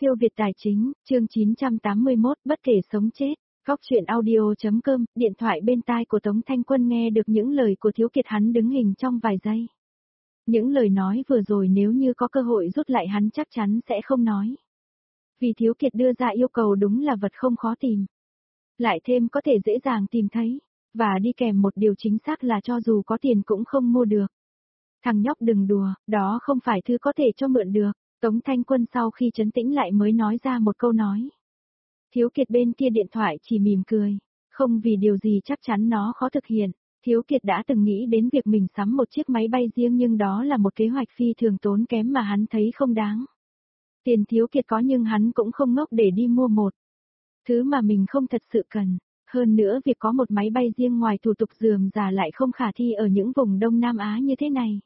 Siêu Việt Tài Chính, chương 981, bất kể sống chết. Góc chuyện audio.com, điện thoại bên tai của Tống Thanh Quân nghe được những lời của Thiếu Kiệt, hắn đứng hình trong vài giây. Những lời nói vừa rồi nếu như có cơ hội rút lại hắn chắc chắn sẽ không nói. Vì Thiếu Kiệt đưa ra yêu cầu đúng là vật không khó tìm. Lại thêm có thể dễ dàng tìm thấy, và đi kèm một điều chính xác là cho dù có tiền cũng không mua được. Thằng nhóc đừng đùa, đó không phải thứ có thể cho mượn được. Tống Thanh Quân sau khi trấn tĩnh lại mới nói ra một câu nói. Thiếu Kiệt bên kia điện thoại chỉ mỉm cười, không vì điều gì chắc chắn nó khó thực hiện. Thiếu Kiệt đã từng nghĩ đến việc mình sắm một chiếc máy bay riêng nhưng đó là một kế hoạch phi thường tốn kém mà hắn thấy không đáng. Tiền Thiếu Kiệt có nhưng hắn cũng không ngốc để đi mua một thứ mà mình không thật sự cần. Hơn nữa việc có một máy bay riêng ngoài thủ tục rườm rà lại không khả thi ở những vùng Đông Nam Á như thế này.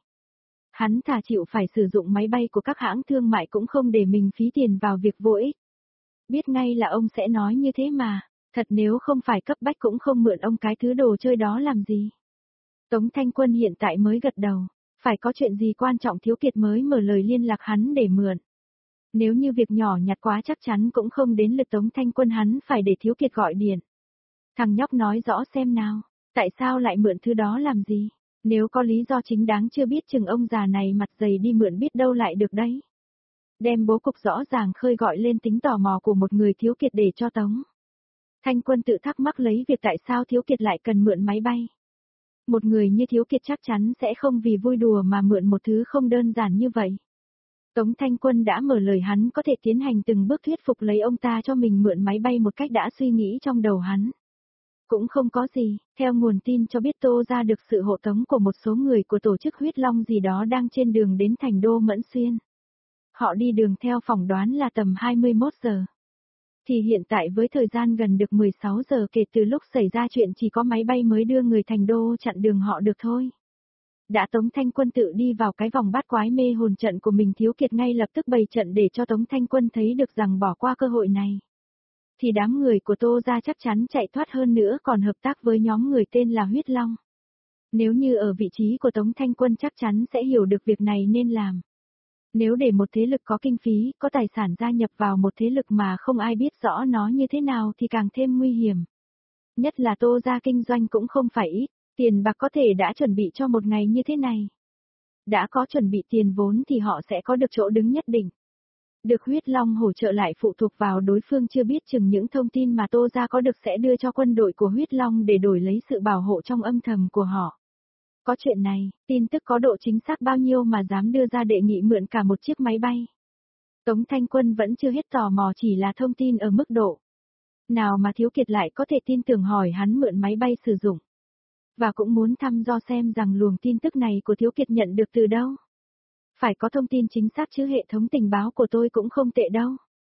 Hắn thà chịu phải sử dụng máy bay của các hãng thương mại cũng không để mình phí tiền vào việc vô ích. Biết ngay là ông sẽ nói như thế mà, thật nếu không phải cấp bách cũng không mượn ông cái thứ đồ chơi đó làm gì. Tống Thanh Quân hiện tại mới gật đầu, phải có chuyện gì quan trọng Thiếu Kiệt mới mở lời liên lạc hắn để mượn. Nếu như việc nhỏ nhặt quá chắc chắn cũng không đến lượt Tống Thanh Quân, hắn phải để Thiếu Kiệt gọi điện. Thằng nhóc nói rõ xem nào, tại sao lại mượn thứ đó làm gì? Nếu có lý do chính đáng chưa biết chừng ông già này mặt dày đi mượn biết đâu lại được đấy. Đem bố cục rõ ràng khơi gọi lên tính tò mò của một người Thiếu Kiệt để cho Tống Thanh Quân tự thắc mắc lấy việc tại sao Thiếu Kiệt lại cần mượn máy bay. Một người như Thiếu Kiệt chắc chắn sẽ không vì vui đùa mà mượn một thứ không đơn giản như vậy. Tống Thanh Quân đã mở lời hắn có thể tiến hành từng bước thuyết phục lấy ông ta cho mình mượn máy bay một cách đã suy nghĩ trong đầu hắn. Cũng không có gì, theo nguồn tin cho biết Tô ra được sự hộ tống của một số người của tổ chức Huyết Long gì đó đang trên đường đến thành đô Mẫn Xuyên. Họ đi đường theo phỏng đoán là tầm 21 giờ. Thì hiện tại với thời gian gần được 16 giờ kể từ lúc xảy ra chuyện chỉ có máy bay mới đưa người thành đô chặn đường họ được thôi. Đã Tống Thanh Quân tự đi vào cái vòng bát quái mê hồn trận của mình, Thiếu Kiệt ngay lập tức bày trận để cho Tống Thanh Quân thấy được rằng bỏ qua cơ hội này thì đám người của Tô ra chắc chắn chạy thoát, hơn nữa còn hợp tác với nhóm người tên là Huyết Long. Nếu như ở vị trí của Tống Thanh Quân chắc chắn sẽ hiểu được việc này nên làm. Nếu để một thế lực có kinh phí, có tài sản gia nhập vào một thế lực mà không ai biết rõ nó như thế nào thì càng thêm nguy hiểm. Nhất là Tô ra kinh doanh cũng không phải ít, tiền bạc có thể đã chuẩn bị cho một ngày như thế này. Đã có chuẩn bị tiền vốn thì họ sẽ có được chỗ đứng nhất định. Được Huyết Long hỗ trợ lại phụ thuộc vào đối phương, chưa biết chừng những thông tin mà Tô ra có được sẽ đưa cho quân đội của Huyết Long để đổi lấy sự bảo hộ trong âm thầm của họ. Có chuyện này, tin tức có độ chính xác bao nhiêu mà dám đưa ra đề nghị mượn cả một chiếc máy bay. Tống Thanh Quân vẫn chưa hết tò mò, chỉ là thông tin ở mức độ nào mà Thiếu Kiệt lại có thể tin tưởng hỏi hắn mượn máy bay sử dụng. Và cũng muốn thăm dò xem rằng luồng tin tức này của Thiếu Kiệt nhận được từ đâu. Phải có thông tin chính xác chứ hệ thống tình báo của tôi cũng không tệ đâu.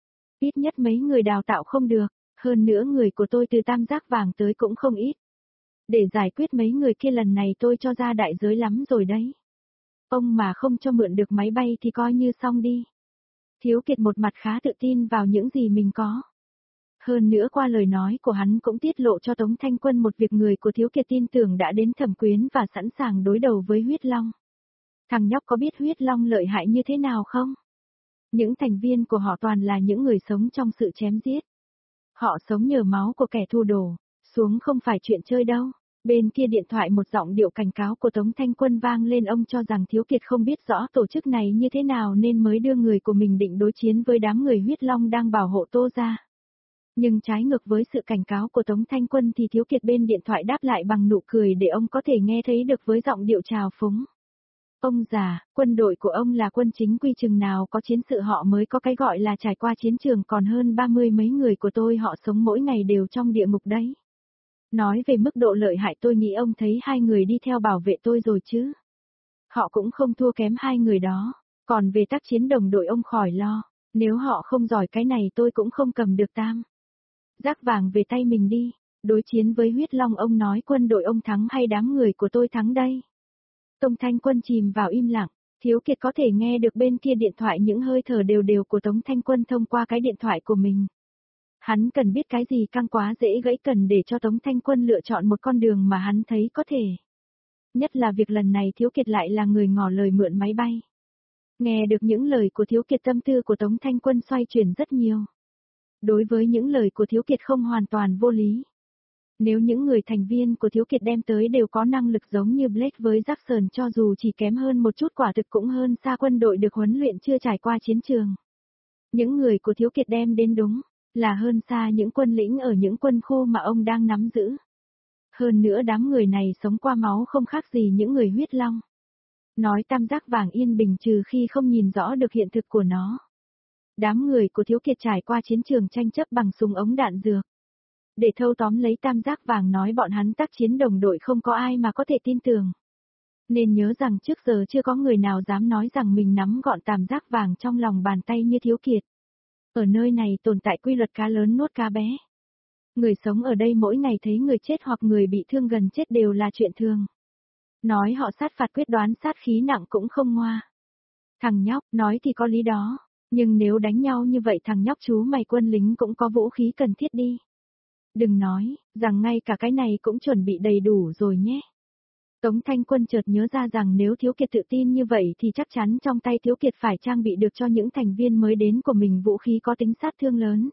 Ít nhất mấy người đào tạo không được, hơn nữa người của tôi từ Tam Giác Vàng tới cũng không ít. Để giải quyết mấy người kia lần này tôi cho ra đại giới lắm rồi đấy. Ông mà không cho mượn được máy bay thì coi như xong đi. Thiếu Kiệt một mặt khá tự tin vào những gì mình có. Hơn nữa qua lời nói của hắn cũng tiết lộ cho Tống Thanh Quân một việc người của Thiếu Kiệt tin tưởng đã đến Thẩm Quyến và sẵn sàng đối đầu với Huyết Long. Thằng nhóc có biết Huyết Long lợi hại như thế nào không? Những thành viên của họ toàn là những người sống trong sự chém giết. Họ sống nhờ máu của kẻ thù đổ xuống, không phải chuyện chơi đâu. Bên kia điện thoại một giọng điệu cảnh cáo của Tống Thanh Quân vang lên, ông cho rằng Thiếu Kiệt không biết rõ tổ chức này như thế nào nên mới đưa người của mình định đối chiến với đám người Huyết Long đang bảo hộ Tô ra. Nhưng trái ngược với sự cảnh cáo của Tống Thanh Quân thì Thiếu Kiệt bên điện thoại đáp lại bằng nụ cười để ông có thể nghe thấy được với giọng điệu trào phúng. Ông già, quân đội của ông là quân chính quy, chừng nào có chiến sự họ mới có cái gọi là trải qua chiến trường, còn hơn 30 mấy người của tôi họ sống mỗi ngày đều trong địa ngục đấy. Nói về mức độ lợi hại tôi nghĩ ông thấy hai người đi theo bảo vệ tôi rồi chứ. Họ cũng không thua kém hai người đó, còn về tác chiến đồng đội ông khỏi lo, nếu họ không giỏi cái này tôi cũng không cầm được Tam Giác Vàng về tay mình đi. Đối chiến với Huyết Long ông nói quân đội ông thắng hay đám người của tôi thắng đây? Tống Thanh Quân chìm vào im lặng, Thiếu Kiệt có thể nghe được bên kia điện thoại những hơi thở đều đều của Tống Thanh Quân thông qua cái điện thoại của mình. Hắn cần biết cái gì căng quá dễ gãy, cần để cho Tống Thanh Quân lựa chọn một con đường mà hắn thấy có thể. Nhất là việc lần này Thiếu Kiệt lại là người ngỏ lời mượn máy bay. Nghe được những lời của Thiếu Kiệt tâm tư của Tống Thanh Quân xoay chuyển rất nhiều. Đối với những lời của Thiếu Kiệt không hoàn toàn vô lý. Nếu những người thành viên của Thiếu Kiệt đem tới đều có năng lực giống như Blake với Jackson cho dù chỉ kém hơn một chút quả thực cũng hơn xa quân đội được huấn luyện chưa trải qua chiến trường. Những người của Thiếu Kiệt đem đến đúng là hơn xa những quân lĩnh ở những quân khu mà ông đang nắm giữ. Hơn nữa đám người này sống qua máu không khác gì những người huyết long. Nói tam giác vàng yên bình trừ khi không nhìn rõ được hiện thực của nó. Đám người của Thiếu Kiệt trải qua chiến trường tranh chấp bằng súng ống đạn dược. Để thâu tóm lấy tam giác vàng nói bọn hắn tác chiến đồng đội không có ai mà có thể tin tưởng. Nên nhớ rằng trước giờ chưa có người nào dám nói rằng mình nắm gọn tam giác vàng trong lòng bàn tay như Thiếu Kiệt. Ở nơi này tồn tại quy luật cá lớn nuốt cá bé. Người sống ở đây mỗi ngày thấy người chết hoặc người bị thương gần chết đều là chuyện thường. Nói họ sát phạt quyết đoán sát khí nặng cũng không ngoa. Thằng nhóc, nói thì có lý đó. Nhưng nếu đánh nhau như vậy thằng nhóc chú mày quân lính cũng có vũ khí cần thiết đi. Đừng nói, rằng ngay cả cái này cũng chuẩn bị đầy đủ rồi nhé. Tống Thanh Quân chợt nhớ ra rằng nếu Thiếu Kiệt tự tin như vậy thì chắc chắn trong tay Thiếu Kiệt phải trang bị được cho những thành viên mới đến của mình vũ khí có tính sát thương lớn.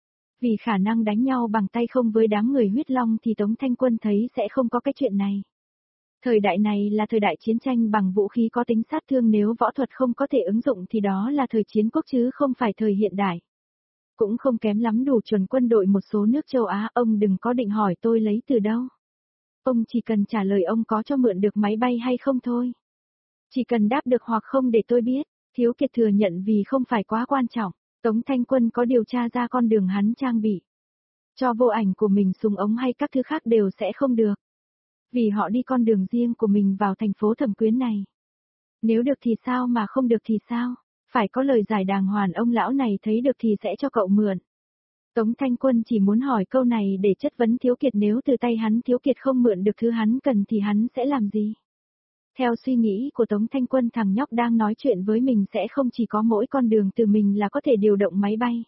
Vì khả năng đánh nhau bằng tay không với đám người huyết long thì Tống Thanh Quân thấy sẽ không có cái chuyện này. Thời đại này là thời đại chiến tranh bằng vũ khí có tính sát thương nếu võ thuật không có thể ứng dụng thì đó là thời chiến quốc chứ không phải thời hiện đại. Cũng không kém lắm đủ chuẩn quân đội một số nước châu Á, ông đừng có định hỏi tôi lấy từ đâu. Ông chỉ cần trả lời ông có cho mượn được máy bay hay không thôi. Chỉ cần đáp được hoặc không để tôi biết, Thiếu Kiệt thừa nhận vì không phải quá quan trọng, Tống Thanh Quân có điều tra ra con đường hắn trang bị. Cho vô ảnh của mình súng ống hay các thứ khác đều sẽ không được. Vì họ đi con đường riêng của mình vào thành phố Thẩm Quyến này. Nếu được thì sao mà không được thì sao? Phải có lời giải đàng hoàng ông lão này thấy được thì sẽ cho cậu mượn. Tống Thanh Quân chỉ muốn hỏi câu này để chất vấn Thiếu Kiệt nếu từ tay hắn Thiếu Kiệt không mượn được thứ hắn cần thì hắn sẽ làm gì? Theo suy nghĩ của Tống Thanh Quân thằng nhóc đang nói chuyện với mình sẽ không chỉ có mỗi con đường từ mình là có thể điều động máy bay.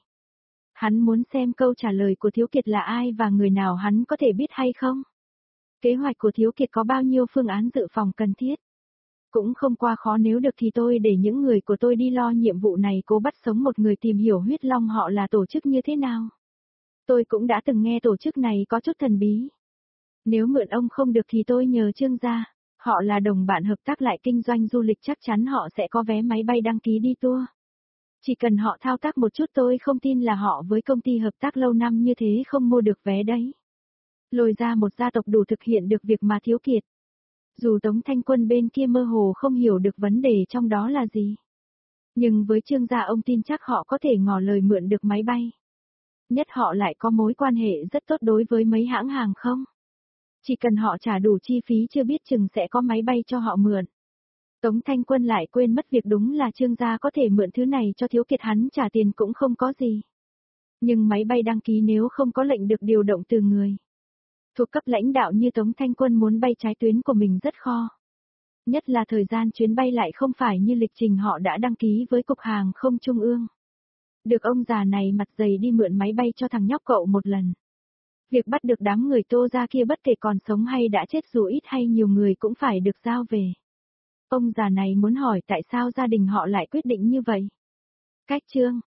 Hắn muốn xem câu trả lời của Thiếu Kiệt là ai và người nào hắn có thể biết hay không? Kế hoạch của Thiếu Kiệt có bao nhiêu phương án dự phòng cần thiết? Cũng không quá khó nếu được thì tôi để những người của tôi đi lo nhiệm vụ này cố bắt sống một người tìm hiểu huyết long họ là tổ chức như thế nào. Tôi cũng đã từng nghe tổ chức này có chút thần bí. Nếu mượn ông không được thì tôi nhờ Trương gia, họ là đồng bạn hợp tác lại kinh doanh du lịch chắc chắn họ sẽ có vé máy bay đăng ký đi tour. Chỉ cần họ thao tác một chút tôi không tin là họ với công ty hợp tác lâu năm như thế không mua được vé đấy. Lôi ra một gia tộc đủ thực hiện được việc mà Thiếu Kiệt. Dù Tống Thanh Quân bên kia mơ hồ không hiểu được vấn đề trong đó là gì. Nhưng với Trương gia ông tin chắc họ có thể ngỏ lời mượn được máy bay. Nhất họ lại có mối quan hệ rất tốt đối với mấy hãng hàng không. Chỉ cần họ trả đủ chi phí chưa biết chừng sẽ có máy bay cho họ mượn. Tống Thanh Quân lại quên mất việc đúng là Trương gia có thể mượn thứ này cho Thiếu Kiệt hắn trả tiền cũng không có gì. Nhưng máy bay đăng ký nếu không có lệnh được điều động từ người thuộc cấp lãnh đạo như Tống Thanh Quân muốn bay trái tuyến của mình rất khó. Nhất là thời gian chuyến bay lại không phải như lịch trình họ đã đăng ký với Cục Hàng không Trung ương. Được ông già này mặt dày đi mượn máy bay cho thằng nhóc cậu một lần. Việc bắt được đám người Tô gia kia bất kể còn sống hay đã chết dù ít hay nhiều người cũng phải được giao về. Ông già này muốn hỏi tại sao gia đình họ lại quyết định như vậy. Cách chương